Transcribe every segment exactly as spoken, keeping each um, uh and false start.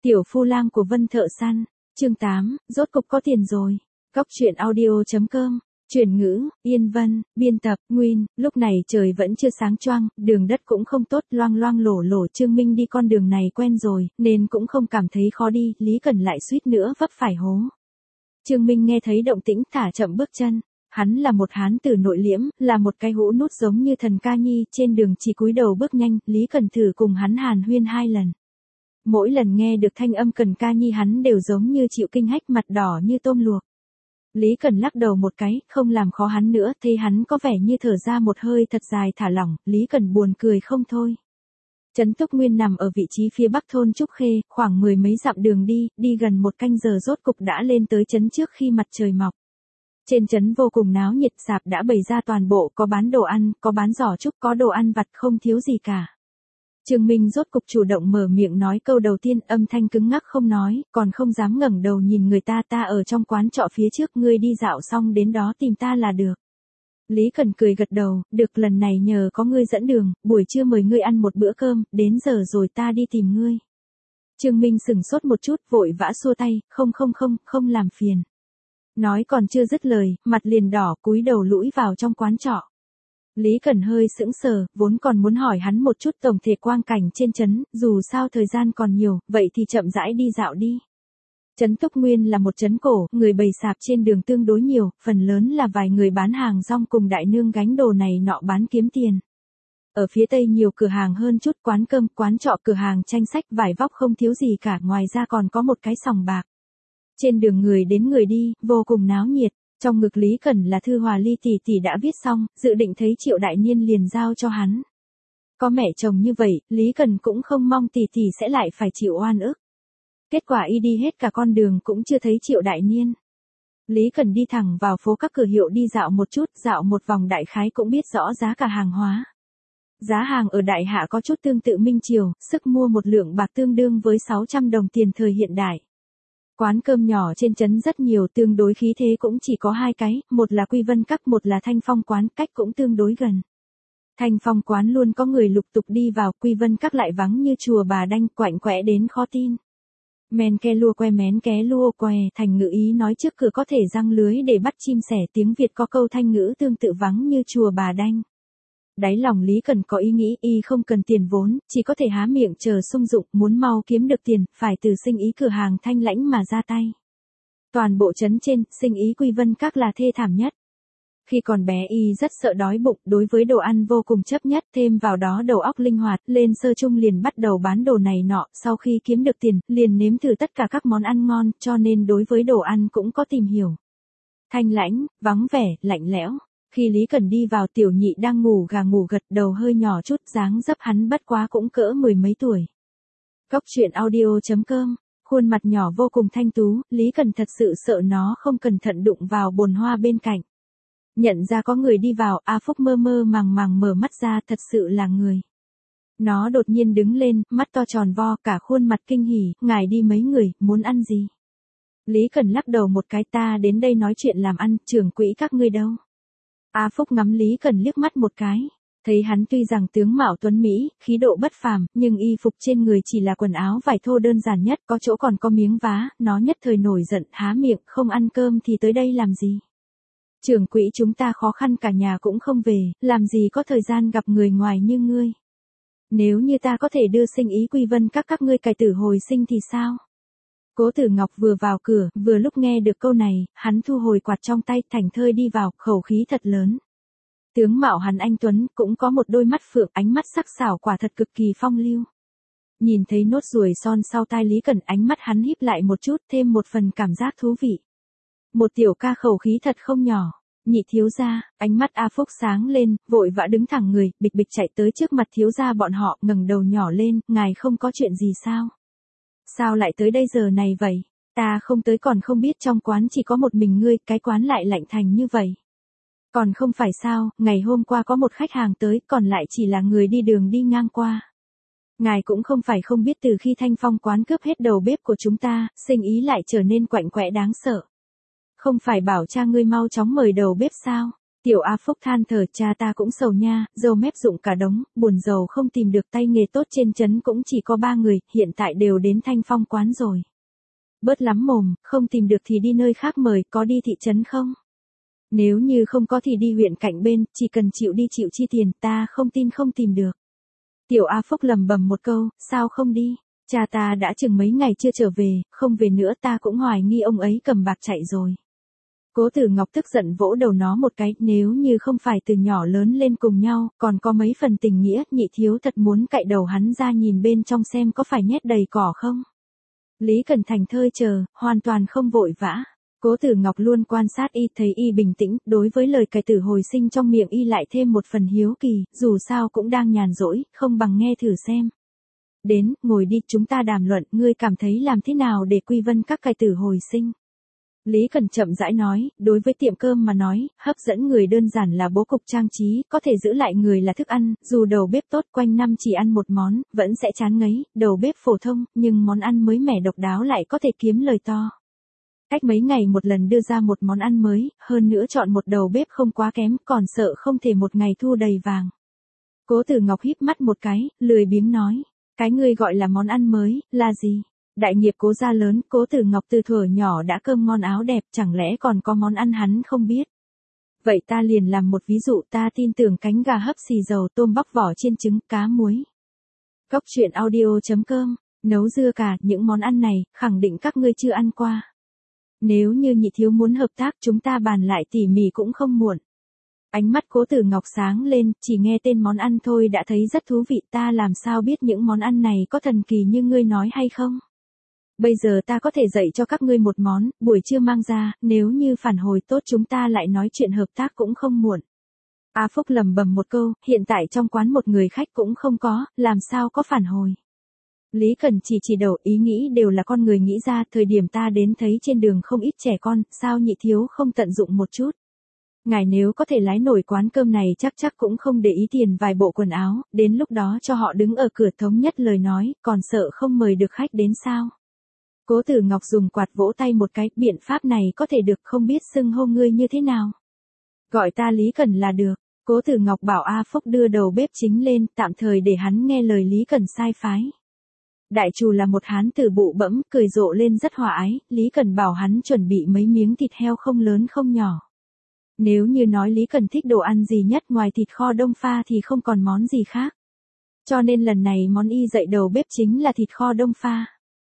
Tiểu phu lang của Vân Thợ Săn, chương tám, rốt cục có tiền rồi. Góc truyện audio chấm com, chuyển ngữ, Yên Vân, biên tập, Nguyên, lúc này trời vẫn chưa sáng choang, đường đất cũng không tốt, loang loang lổ lổ. Trương Minh đi con đường này quen rồi, nên cũng không cảm thấy khó đi, Lý Cần lại suýt nữa vấp phải hố. Trương Minh nghe thấy động tĩnh thả chậm bước chân. Hắn là một hán tử nội liễm, là một cái hũ nút giống như thần ca nhi, trên đường chỉ cúi đầu bước nhanh, Lý Cần thử cùng hắn hàn huyên hai lần. Mỗi lần nghe được thanh âm Cần ca nhi hắn đều giống như chịu kinh hách, mặt đỏ như tôm luộc. Lý Cần lắc đầu một cái, không làm khó hắn nữa, thấy hắn có vẻ như thở ra một hơi thật dài thả lỏng, Lý Cần buồn cười không thôi. Trấn Túc Nguyên nằm ở vị trí phía bắc thôn Trúc Khê, khoảng mười mấy dặm đường đi, đi gần một canh giờ rốt cục đã lên tới trấn trước khi mặt trời mọc. Trên trấn vô cùng náo nhiệt, sạp đã bày ra toàn bộ, có bán đồ ăn, có bán giỏ trúc, có đồ ăn vặt, không thiếu gì cả. Trương Minh rốt cục chủ động mở miệng nói câu đầu tiên, âm thanh cứng ngắc không nói, còn không dám ngẩng đầu nhìn người ta, ta ở trong quán trọ phía trước, ngươi đi dạo xong đến đó tìm ta là được. Lý Cần cười gật đầu, được, lần này nhờ có ngươi dẫn đường, buổi trưa mời ngươi ăn một bữa cơm, đến giờ rồi ta đi tìm ngươi. Trương Minh sửng sốt một chút, vội vã xua tay, không không không, không làm phiền. Nói còn chưa dứt lời, mặt liền đỏ, cúi đầu lũi vào trong quán trọ. Lý Cần hơi sững sờ, vốn còn muốn hỏi hắn một chút tổng thể quang cảnh trên trấn, dù sao thời gian còn nhiều, vậy thì chậm rãi đi dạo đi. Trấn Túc Nguyên là một trấn cổ, người bày sạp trên đường tương đối nhiều, phần lớn là vài người bán hàng rong cùng đại nương gánh đồ này nọ bán kiếm tiền. Ở phía tây nhiều cửa hàng hơn chút, quán cơm, quán trọ, cửa hàng tranh sách, vải vóc không thiếu gì cả, ngoài ra còn có một cái sòng bạc. Trên đường người đến người đi, vô cùng náo nhiệt. Trong ngực Lý Cần là thư Hòa Ly tỷ tỷ đã viết xong, dự định thấy Triệu Đại Niên liền giao cho hắn. Có mẹ chồng như vậy, Lý Cần cũng không mong tỷ tỷ sẽ lại phải chịu oan ức. Kết quả y đi hết cả con đường cũng chưa thấy Triệu Đại Niên. Lý Cần đi thẳng vào phố các cửa hiệu đi dạo một chút, dạo một vòng đại khái cũng biết rõ giá cả hàng hóa. Giá hàng ở Đại Hạ có chút tương tự Minh Triều, sức mua một lượng bạc tương đương với sáu trăm đồng tiền thời hiện đại. Quán cơm nhỏ trên trấn rất nhiều, tương đối khí thế cũng chỉ có hai cái, một là Quy Vân Các, một là Thanh Phong quán, cách cũng tương đối gần. Thanh Phong quán luôn có người lục tục đi vào, Quy Vân Các lại vắng như chùa Bà Đanh, quạnh quẽ đến khó tin. Men ke lua que mén ké lua què, thành ngữ Ý nói trước cửa có thể giăng lưới để bắt chim sẻ, tiếng Việt có câu thanh ngữ tương tự vắng như chùa Bà Đanh. Đáy lòng Lý Cần có ý nghĩ y không cần tiền vốn, chỉ có thể há miệng chờ sung dụng, muốn mau kiếm được tiền, phải từ sinh ý cửa hàng Thanh Lãnh mà ra tay. Toàn bộ trấn trên, sinh ý Quy Vân Các là thê thảm nhất. Khi còn bé y rất sợ đói bụng, đối với đồ ăn vô cùng chấp nhất, thêm vào đó đầu óc linh hoạt, lên sơ trung liền bắt đầu bán đồ này nọ, sau khi kiếm được tiền, liền nếm thử tất cả các món ăn ngon, cho nên đối với đồ ăn cũng có tìm hiểu. Thanh Lãnh, vắng vẻ, lạnh lẽo. Khi Lý Cần đi vào, tiểu nhị đang ngủ gà ngủ gật, đầu hơi nhỏ chút, dáng dấp hắn bất quá cũng cỡ mười mấy tuổi. Góc truyện audio chấm com, khuôn mặt nhỏ vô cùng thanh tú, Lý Cần thật sự sợ nó không cẩn thận đụng vào bồn hoa bên cạnh. Nhận ra có người đi vào, A Phúc mơ mơ màng màng mở mắt ra, thật sự là người. Nó đột nhiên đứng lên, mắt to tròn vo, cả khuôn mặt kinh hỉ, ngài đi mấy người, muốn ăn gì? Lý Cần lắc đầu một cái, ta đến đây nói chuyện làm ăn, trưởng quỹ các ngươi đâu? A Phúc ngắm Lý Cần liếc mắt một cái, thấy hắn tuy rằng tướng mạo tuấn mỹ, khí độ bất phàm, nhưng y phục trên người chỉ là quần áo vải thô đơn giản nhất, có chỗ còn có miếng vá, nó nhất thời nổi giận, há miệng, không ăn cơm thì tới đây làm gì? Trưởng quỹ chúng ta khó khăn cả nhà cũng không về, làm gì có thời gian gặp người ngoài như ngươi. Nếu như ta có thể đưa sinh ý Quy Vân Các các ngươi cải tử hồi sinh thì sao? Cố Tử Ngọc vừa vào cửa, vừa lúc nghe được câu này, hắn thu hồi quạt trong tay, thảnh thơi đi vào, khẩu khí thật lớn. Tướng mạo hắn anh tuấn, cũng có một đôi mắt phượng, ánh mắt sắc sảo quả thật cực kỳ phong lưu. Nhìn thấy nốt ruồi son sau tai Lý Cần, ánh mắt hắn híp lại một chút, thêm một phần cảm giác thú vị. Một tiểu ca khẩu khí thật không nhỏ. Nhị thiếu gia, ánh mắt A Phúc sáng lên, vội vã đứng thẳng người, bịch bịch chạy tới trước mặt thiếu gia bọn họ, ngẩng đầu nhỏ lên, ngài không có chuyện gì sao? Sao lại tới đây giờ này vậy? Ta không tới còn không biết trong quán chỉ có một mình ngươi, cái quán lại lạnh thành như vậy. Còn không phải sao, ngày hôm qua có một khách hàng tới, còn lại chỉ là người đi đường đi ngang qua. Ngài cũng không phải không biết từ khi Thanh Phong quán cướp hết đầu bếp của chúng ta, sinh ý lại trở nên quạnh quẽ đáng sợ. Không phải bảo cha ngươi mau chóng mời đầu bếp sao? Tiểu A Phúc than thở, cha ta cũng sầu nha, dâu mép rụng cả đống, buồn giàu không tìm được tay nghề tốt trên trấn cũng chỉ có ba người, hiện tại đều đến Thanh Phong quán rồi. Bớt lắm mồm, không tìm được thì đi nơi khác mời, có đi thị trấn không? Nếu như không có thì đi huyện cạnh bên, chỉ cần chịu đi chịu chi tiền, ta không tin không tìm được. Tiểu A Phúc lầm bầm một câu, sao không đi? Cha ta đã chừng mấy ngày chưa trở về, không về nữa ta cũng hoài nghi ông ấy cầm bạc chạy rồi. Cố Tử Ngọc tức giận vỗ đầu nó một cái, nếu như không phải từ nhỏ lớn lên cùng nhau, còn có mấy phần tình nghĩa, nhị thiếu thật muốn cạy đầu hắn ra nhìn bên trong xem có phải nhét đầy cỏ không. Lý Cần Thành thơi chờ, hoàn toàn không vội vã. Cố Tử Ngọc luôn quan sát y, thấy y bình tĩnh, đối với lời cải tử hồi sinh trong miệng y lại thêm một phần hiếu kỳ, dù sao cũng đang nhàn rỗi, không bằng nghe thử xem. Đến, ngồi đi, chúng ta đàm luận, ngươi cảm thấy làm thế nào để quy vân các cải tử hồi sinh. Lý Cần chậm rãi nói, đối với tiệm cơm mà nói, hấp dẫn người đơn giản là bố cục trang trí, có thể giữ lại người là thức ăn, dù đầu bếp tốt quanh năm chỉ ăn một món, vẫn sẽ chán ngấy, đầu bếp phổ thông, nhưng món ăn mới mẻ độc đáo lại có thể kiếm lời to. Cách mấy ngày một lần đưa ra một món ăn mới, hơn nữa chọn một đầu bếp không quá kém, còn sợ không thể một ngày thu đầy vàng. Cố Tử Ngọc híp mắt một cái, lười biếng nói, cái ngươi gọi là món ăn mới, là gì? Đại nghiệp Cố gia lớn, Cố Tử Ngọc từ thuở nhỏ đã cơm ngon áo đẹp, chẳng lẽ còn có món ăn hắn không biết? Vậy ta liền làm một ví dụ, ta tin tưởng cánh gà hấp xì dầu, tôm bóc vỏ chiên trứng, cá muối. Cóc truyện audio chấm com, nấu dưa cà, những món ăn này, khẳng định các ngươi chưa ăn qua. Nếu như nhị thiếu muốn hợp tác chúng ta bàn lại tỉ mỉ cũng không muộn. Ánh mắt Cố Tử Ngọc sáng lên, chỉ nghe tên món ăn thôi đã thấy rất thú vị, ta làm sao biết những món ăn này có thần kỳ như ngươi nói hay không? Bây giờ ta có thể dạy cho các ngươi một món, buổi trưa mang ra, nếu như phản hồi tốt chúng ta lại nói chuyện hợp tác cũng không muộn. A Phúc lầm bầm một câu, hiện tại trong quán một người khách cũng không có, làm sao có phản hồi. Lý Cần chỉ chỉ đầu, ý nghĩ đều là con người nghĩ ra, thời điểm ta đến thấy trên đường không ít trẻ con, sao nhị thiếu không tận dụng một chút. Ngài nếu có thể lái nổi quán cơm này chắc chắc cũng không để ý tiền vài bộ quần áo, đến lúc đó cho họ đứng ở cửa thống nhất lời nói, còn sợ không mời được khách đến sao. Cố Tử Ngọc dùng quạt vỗ tay một cái, biện pháp này có thể được, không biết xưng hô ngươi như thế nào. Gọi ta Lý Cần là được. Cố Tử Ngọc bảo A Phúc đưa đầu bếp chính lên, tạm thời để hắn nghe lời Lý Cần sai phái. Đại trù là một hán tử bụ bẫm, cười rộ lên rất hòa ái, Lý Cần bảo hắn chuẩn bị mấy miếng thịt heo không lớn không nhỏ. Nếu như nói Lý Cần thích đồ ăn gì nhất ngoài thịt kho đông pha thì không còn món gì khác. Cho nên lần này món y dạy đầu bếp chính là thịt kho đông pha.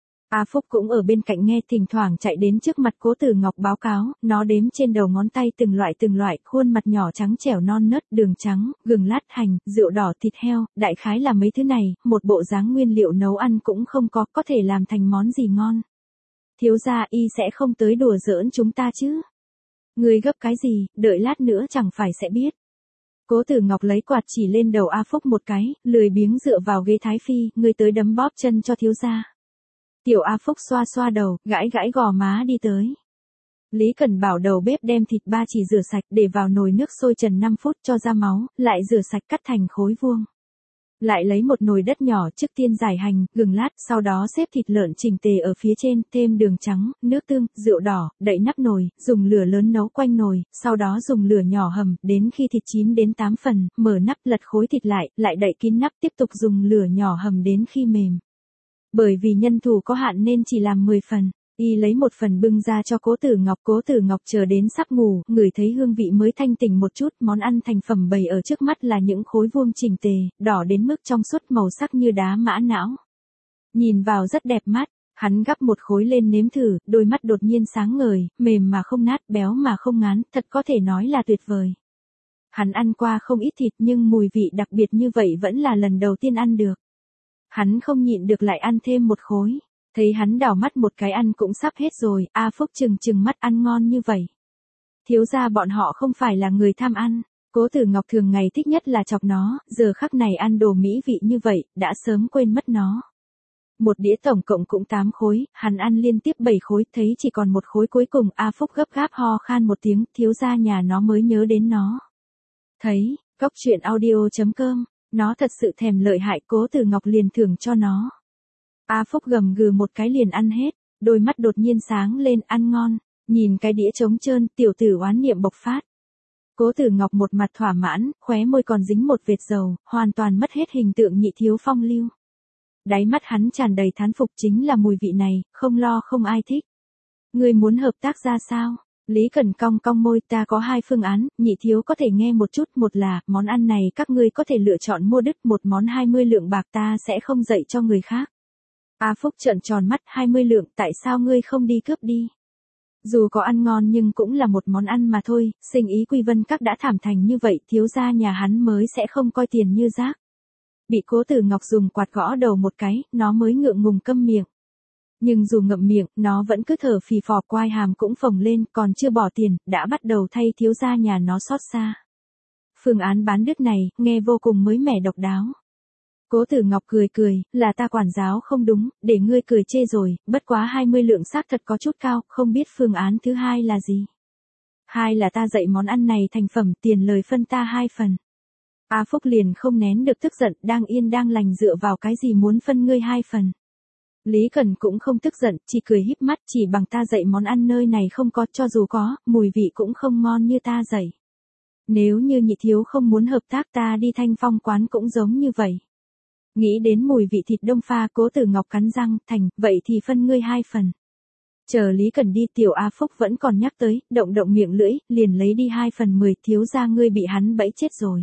A Phúc cũng ở bên cạnh nghe, thỉnh thoảng chạy đến trước mặt Cố Tử Ngọc báo cáo, nó đếm trên đầu ngón tay từng loại từng loại, khuôn mặt nhỏ trắng trẻo non nớt, đường trắng, gừng lát, hành, rượu đỏ, thịt heo, đại khái là mấy thứ này, một bộ dáng nguyên liệu nấu ăn cũng không có, có thể làm thành món gì ngon. Thiếu gia y sẽ không tới đùa giỡn chúng ta chứ? Người gấp cái gì, đợi lát nữa chẳng phải sẽ biết. Cố Tử Ngọc lấy quạt chỉ lên đầu A Phúc một cái, lười biếng dựa vào ghế thái phi, người tới đấm bóp chân cho thiếu gia. Tiểu A Phúc xoa xoa đầu, gãi gãi gò má đi tới. Lý Cần bảo đầu bếp đem thịt ba chỉ rửa sạch, để vào nồi nước sôi trần năm phút cho ra máu, lại rửa sạch cắt thành khối vuông. Lại lấy một nồi đất nhỏ, trước tiên rải hành, gừng lát, sau đó xếp thịt lợn chỉnh tề ở phía trên, thêm đường trắng, nước tương, rượu đỏ, đậy nắp nồi, dùng lửa lớn nấu quanh nồi, sau đó dùng lửa nhỏ hầm, đến khi thịt chín đến tám phần, mở nắp lật khối thịt lại, lại đậy kín nắp, tiếp tục dùng lửa nhỏ hầm đến khi mềm. Bởi vì nhân thủ có hạn nên chỉ làm mười phần. Y lấy một phần bưng ra cho Cố Tử Ngọc, Cố Tử Ngọc chờ đến sắp ngủ, ngửi thấy hương vị mới thanh tỉnh một chút, món ăn thành phẩm bày ở trước mắt là những khối vuông chỉnh tề, đỏ đến mức trong suốt màu sắc như đá mã não. Nhìn vào rất đẹp mắt, hắn gắp một khối lên nếm thử, đôi mắt đột nhiên sáng ngời, mềm mà không nát, béo mà không ngán, thật có thể nói là tuyệt vời. Hắn ăn qua không ít thịt nhưng mùi vị đặc biệt như vậy vẫn là lần đầu tiên ăn được. Hắn không nhịn được lại ăn thêm một khối. Thấy hắn đảo mắt một cái ăn cũng sắp hết rồi, A Phúc trừng trừng mắt, ăn ngon như vậy. Thiếu gia bọn họ không phải là người tham ăn. Cố Tử Ngọc thường ngày thích nhất là chọc nó, giờ khắc này ăn đồ mỹ vị như vậy, đã sớm quên mất nó. Một đĩa tổng cộng cũng tám khối, hắn ăn liên tiếp bảy khối, thấy chỉ còn một khối cuối cùng, A Phúc gấp gáp ho khan một tiếng, thiếu gia nhà nó mới nhớ đến nó. Thấy, cóc truyện audio chấm com, nó thật sự thèm lợi hại, Cố Tử Ngọc liền thưởng cho nó. A Phúc gầm gừ một cái liền ăn hết, đôi mắt đột nhiên sáng lên, ăn ngon, nhìn cái đĩa trống trơn, tiểu tử oán niệm bộc phát. Cố Tử Ngọc một mặt thỏa mãn, khóe môi còn dính một vệt dầu, hoàn toàn mất hết hình tượng nhị thiếu phong lưu. Đáy mắt hắn tràn đầy thán phục, chính là mùi vị này, không lo không ai thích. Ngươi muốn hợp tác ra sao? Lý Cần cong cong môi, ta có hai phương án, nhị thiếu có thể nghe một chút, một là, món ăn này các ngươi có thể lựa chọn mua đứt một món hai mươi lượng bạc, ta sẽ không dạy cho người khác. A Phúc trợn tròn mắt, hai mươi lượng, tại sao ngươi không đi cướp đi? Dù có ăn ngon nhưng cũng là một món ăn mà thôi, sinh ý Quy Vân Các đã thảm thành như vậy, thiếu gia nhà hắn mới sẽ không coi tiền như rác. Bị Cố Tử Ngọc dùng quạt gõ đầu một cái, nó mới ngượng ngùng câm miệng. Nhưng dù ngậm miệng, nó vẫn cứ thở phì phò, quai hàm cũng phồng lên, còn chưa bỏ tiền, đã bắt đầu thay thiếu gia nhà nó xót xa. Phương án bán đứt này, nghe vô cùng mới mẻ độc đáo. Cố Tử Ngọc cười cười, là ta quản giáo không đúng, để ngươi cười chê rồi, bất quá hai mươi lượng xác thật có chút cao, không biết phương án thứ hai là gì. Hai là ta dạy món ăn này thành phẩm, tiền lời phân ta hai phần. A Phúc liền không nén được tức giận, đang yên đang lành dựa vào cái gì muốn phân ngươi hai phần. Lý Cần cũng không tức giận, chỉ cười híp mắt, chỉ bằng ta dạy món ăn nơi này không có, cho dù có, mùi vị cũng không ngon như ta dạy. Nếu như nhị thiếu không muốn hợp tác, ta đi Thanh Phong quán cũng giống như vậy. Nghĩ đến mùi vị thịt đông pha, Cố Tử Ngọc cắn răng, thành, vậy thì phân ngươi hai phần. Chờ Lý Cần đi, tiểu A Phúc vẫn còn nhắc tới, động động miệng lưỡi, liền lấy đi hai phần mười, thiếu gia ngươi bị hắn bẫy chết rồi.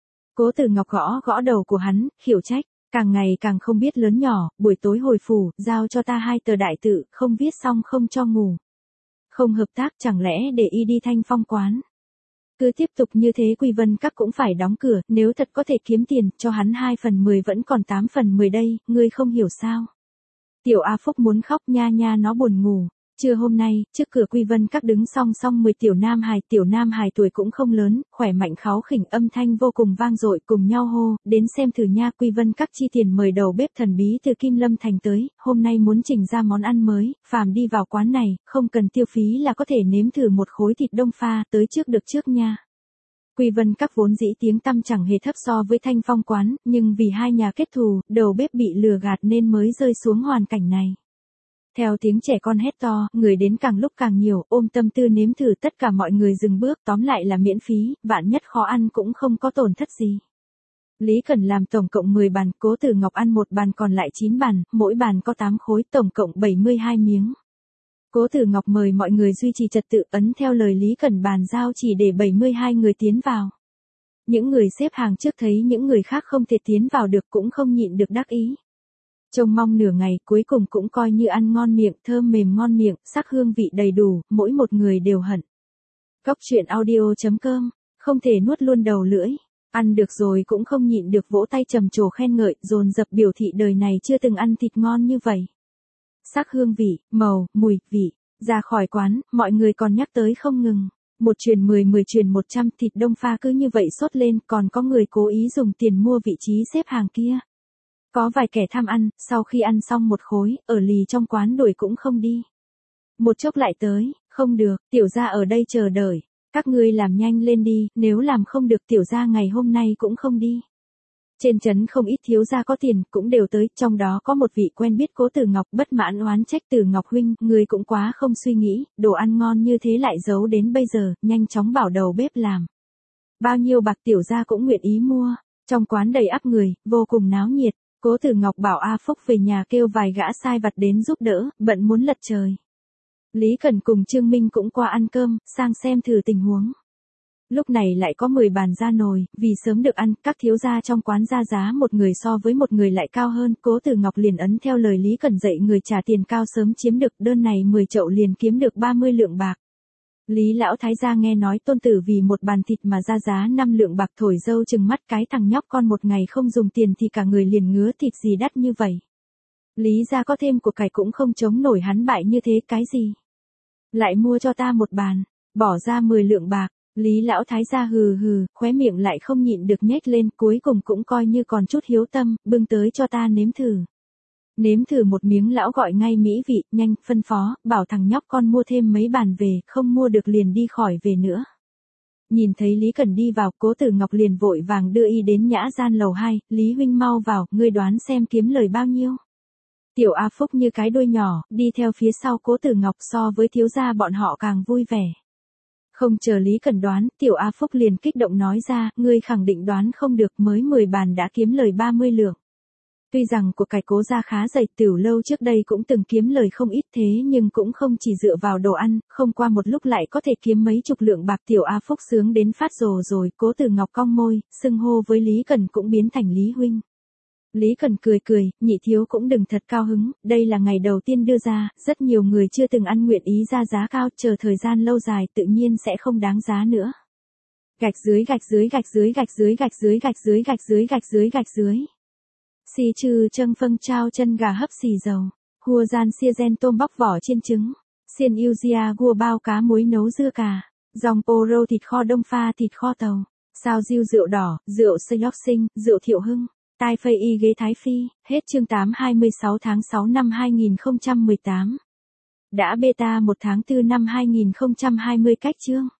Cố Tử Ngọc gõ gõ đầu của hắn, khiển trách, càng ngày càng không biết lớn nhỏ, buổi tối hồi phủ, giao cho ta hai tờ đại tự, không viết xong không cho ngủ. Không hợp tác, chẳng lẽ để y đi Thanh Phong quán. Cứ tiếp tục như thế Quy Vân Các cũng phải đóng cửa, nếu thật có thể kiếm tiền, cho hắn hai phần mười vẫn còn tám phần mười đây, ngươi không hiểu sao. Tiểu A Phúc muốn khóc, nha nha nó buồn ngủ. Trưa hôm nay, trước cửa Quy Vân Các đứng song song mười tiểu nam hài, tiểu nam hài tuổi cũng không lớn, khỏe mạnh kháu khỉnh, âm thanh vô cùng vang dội, cùng nhau hô, đến xem thử nha. Quy Vân Các chi tiền mời đầu bếp thần bí từ Kim Lâm Thành tới, hôm nay muốn trình ra món ăn mới, phàm đi vào quán này, không cần tiêu phí là có thể nếm thử một khối thịt đông pha, tới trước được trước nha. Quy Vân Các vốn dĩ tiếng tăm chẳng hề thấp so với Thanh Phong quán, nhưng vì hai nhà kết thù, đầu bếp bị lừa gạt nên mới rơi xuống hoàn cảnh này. Theo tiếng trẻ con hét to, người đến càng lúc càng nhiều, ôm tâm tư nếm thử, tất cả mọi người dừng bước, tóm lại là miễn phí, vạn nhất khó ăn cũng không có tổn thất gì. Lý Cần làm tổng cộng mười bàn, Cố Tử Ngọc ăn một bàn còn lại chín bàn, mỗi bàn có tám khối, tổng cộng bảy mươi hai miếng. Cố Tử Ngọc mời mọi người duy trì trật tự, ấn theo lời Lý Cần bàn giao chỉ để bảy mươi hai người tiến vào. Những người xếp hàng trước thấy những người khác không thể tiến vào được cũng không nhịn được đắc ý. Trông mong nửa ngày, cuối cùng cũng coi như ăn ngon miệng, thơm mềm ngon miệng, sắc hương vị đầy đủ, mỗi một người đều hận. Góc truyện audio chấm com, không thể nuốt luôn đầu lưỡi, ăn được rồi cũng không nhịn được vỗ tay trầm trồ khen ngợi, dồn dập biểu thị đời này chưa từng ăn thịt ngon như vậy. Sắc hương vị, màu, mùi, vị, ra khỏi quán, mọi người còn nhắc tới không ngừng. Một truyền mười, mười truyền một trăm, thịt đông pha cứ như vậy sốt lên, còn có người cố ý dùng tiền mua vị trí xếp hàng kia. Có vài kẻ tham ăn, sau khi ăn xong một khối, ở lì trong quán đuổi cũng không đi. Một chốc lại tới, không được, tiểu gia ở đây chờ đợi. Các ngươi làm nhanh lên đi, nếu làm không được tiểu gia ngày hôm nay cũng không đi. Trên trấn không ít thiếu gia có tiền, cũng đều tới, trong đó có một vị quen biết Cố Tử Ngọc, bất mãn oán trách Tử Ngọc huynh, người cũng quá không suy nghĩ, đồ ăn ngon như thế lại giấu đến bây giờ, nhanh chóng bảo đầu bếp làm. Bao nhiêu bạc tiểu gia cũng nguyện ý mua, trong quán đầy ắp người, vô cùng náo nhiệt. Cố Tử Ngọc bảo A Phúc về nhà kêu vài gã sai vặt đến giúp đỡ, bận muốn lật trời. Lý Cần cùng Trương Minh cũng qua ăn cơm, sang xem thử tình huống. Lúc này lại có mười bàn ra nồi, vì sớm được ăn, các thiếu gia trong quán ra giá một người so với một người lại cao hơn, Cố Tử Ngọc liền ấn theo lời Lý Cần dạy người trả tiền cao sớm chiếm được, đơn này mười chậu liền kiếm được ba mươi lượng bạc. Lý lão thái gia nghe nói tôn tử vì một bàn thịt mà ra giá năm lượng bạc, thổi dâu chừng mắt, cái thằng nhóc con một ngày không dùng tiền thì cả người liền ngứa, thịt gì đắt như vậy. Lý gia có thêm của cải cũng không chống nổi hắn bại như thế, cái gì? Lại mua cho ta một bàn, bỏ ra mười lượng bạc. Lý lão thái gia hừ hừ, khóe miệng lại không nhịn được nhếch lên, cuối cùng cũng coi như còn chút hiếu tâm, bưng tới cho ta nếm thử. Nếm thử một miếng lão gọi ngay mỹ vị, nhanh, phân phó, bảo thằng nhóc con mua thêm mấy bàn về, không mua được liền đi khỏi về nữa. Nhìn thấy Lý Cần đi vào, Cố Tử Ngọc liền vội vàng đưa y đến nhã gian lầu hai, Lý huynh mau vào, ngươi đoán xem kiếm lời bao nhiêu. Tiểu A Phúc như cái đuôi nhỏ, đi theo phía sau Cố Tử Ngọc, so với thiếu gia bọn họ càng vui vẻ. Không chờ Lý Cần đoán, Tiểu A Phúc liền kích động nói ra, ngươi khẳng định đoán không được, mới mười bàn đã kiếm lời ba mươi lượng. Tuy rằng của cải Cố gia khá dày, Tiểu Lâu trước đây cũng từng kiếm lời không ít, thế nhưng cũng không chỉ dựa vào đồ ăn, không qua một lúc lại có thể kiếm mấy chục lượng bạc. Tiểu A Phúc sướng đến phát rồ rồi, Cố Tử Ngọc cong môi, xưng hô với Lý Cần cũng biến thành Lý huynh. Lý Cần cười cười, nhị thiếu cũng đừng thật cao hứng, đây là ngày đầu tiên đưa ra, rất nhiều người chưa từng ăn nguyện ý ra giá cao, chờ thời gian lâu dài tự nhiên sẽ không đáng giá nữa. Gạch dưới gạch dưới gạch dưới gạch dưới gạch dưới gạch dưới gạch dưới gạch dưới gạch dưới. Xì trừ trâng phân trao chân gà hấp xì dầu, hua gian xia gen tôm bóc vỏ chiên trứng, xiên yêu gia gua bao cá muối nấu dưa cà, dòng poro thịt kho đông pha thịt kho tàu, sao diêu rượu đỏ, rượu xây lóc sinh, rượu thiệu hưng. Tai phây y ghế Thái Phi, hết chương tám hai mươi sáu tháng sáu năm hai nghìn không trăm mười tám. Đã beta một tháng tư năm hai nghìn không trăm hai mươi cách chương.